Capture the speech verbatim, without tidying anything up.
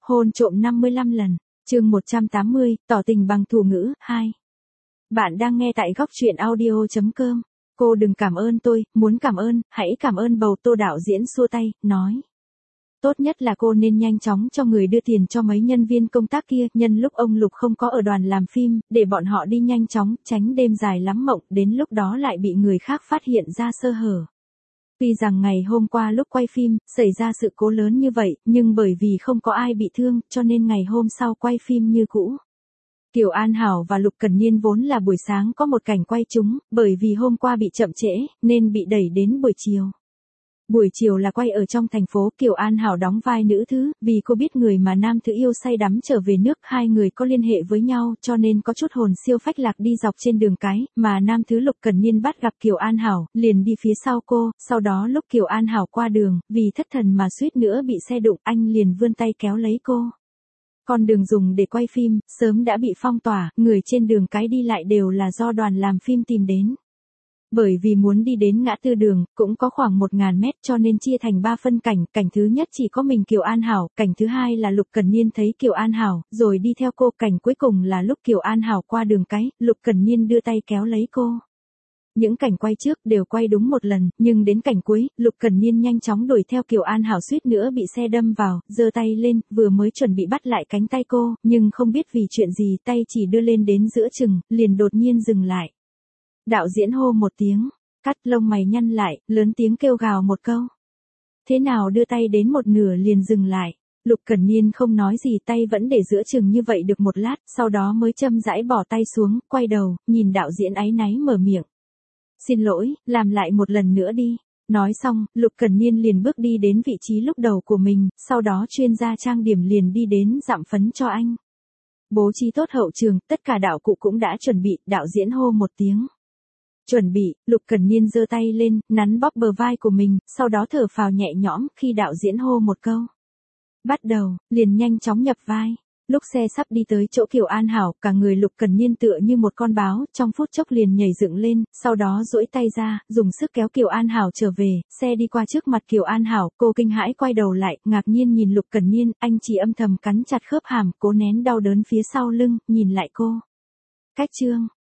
Hôn trộm năm mươi lăm lần, chương một trăm tám mươi, tỏ tình bằng thủ ngữ, hai. Bạn đang nghe tại góc truyện audio chấm com. Cô đừng cảm ơn tôi, muốn cảm ơn, hãy cảm ơn bầu. Tô đạo diễn xua tay, nói. Tốt nhất là cô nên nhanh chóng cho người đưa tiền cho mấy nhân viên công tác kia, nhân lúc ông Lục không có ở đoàn làm phim, để bọn họ đi nhanh chóng, tránh đêm dài lắm mộng, đến lúc đó lại bị người khác phát hiện ra sơ hở. Tuy rằng ngày hôm qua lúc quay phim, xảy ra sự cố lớn như vậy, nhưng bởi vì không có ai bị thương, cho nên ngày hôm sau quay phim như cũ. Kiều An Hảo và Lục Cẩn Niên vốn là buổi sáng có một cảnh quay chúng, bởi vì hôm qua bị chậm trễ, nên bị đẩy đến buổi chiều. Buổi chiều là quay ở trong thành phố, Kiều An Hảo đóng vai nữ thứ, vì cô biết người mà nam thứ yêu say đắm trở về nước, hai người có liên hệ với nhau, cho nên có chút hồn siêu phách lạc đi dọc trên đường cái, mà nam thứ Lục Cẩn Niên bắt gặp Kiều An Hảo, liền đi phía sau cô, sau đó lúc Kiều An Hảo qua đường, vì thất thần mà suýt nữa bị xe đụng, anh liền vươn tay kéo lấy cô. Con đường dùng để quay phim, sớm đã bị phong tỏa, người trên đường cái đi lại đều là do đoàn làm phim tìm đến. Bởi vì muốn đi đến ngã tư đường, cũng có khoảng một nghìn mét cho nên chia thành ba phân cảnh, cảnh thứ nhất chỉ có mình Kiều An Hảo, cảnh thứ hai là Lục Cẩn Niên thấy Kiều An Hảo, rồi đi theo cô, cảnh cuối cùng là lúc Kiều An Hảo qua đường cái, Lục Cẩn Niên đưa tay kéo lấy cô. Những cảnh quay trước đều quay đúng một lần, nhưng đến cảnh cuối, Lục Cẩn Niên nhanh chóng đuổi theo Kiều An Hảo suýt nữa bị xe đâm vào, giơ tay lên, vừa mới chuẩn bị bắt lại cánh tay cô, nhưng không biết vì chuyện gì tay chỉ đưa lên đến giữa chừng, liền đột nhiên dừng lại. Đạo diễn hô một tiếng, cắt lông mày nhăn lại, lớn tiếng kêu gào một câu. Thế nào đưa tay đến một nửa liền dừng lại. Lục Cẩn Niên không nói gì, tay vẫn để giữa chừng như vậy được một lát, sau đó mới chậm rãi bỏ tay xuống, quay đầu, nhìn đạo diễn áy náy mở miệng. Xin lỗi, làm lại một lần nữa đi. Nói xong, Lục Cẩn Niên liền bước đi đến vị trí lúc đầu của mình, sau đó chuyên gia trang điểm liền đi đến dặm phấn cho anh. Bố trí tốt hậu trường, tất cả đạo cụ cũng đã chuẩn bị, đạo diễn hô một tiếng. Chuẩn bị, Lục Cẩn Niên giơ tay lên, nắn bóp bờ vai của mình, sau đó thở phào nhẹ nhõm khi đạo diễn hô một câu. Bắt đầu, liền nhanh chóng nhập vai. Lúc xe sắp đi tới chỗ Kiều An Hảo, cả người Lục Cẩn Niên tựa như một con báo, trong phút chốc liền nhảy dựng lên, sau đó duỗi tay ra, dùng sức kéo Kiều An Hảo trở về, xe đi qua trước mặt Kiều An Hảo, cô kinh hãi quay đầu lại, ngạc nhiên nhìn Lục Cẩn Niên, anh chỉ âm thầm cắn chặt khớp hàm, cố nén đau đớn phía sau lưng, nhìn lại cô. Cách chương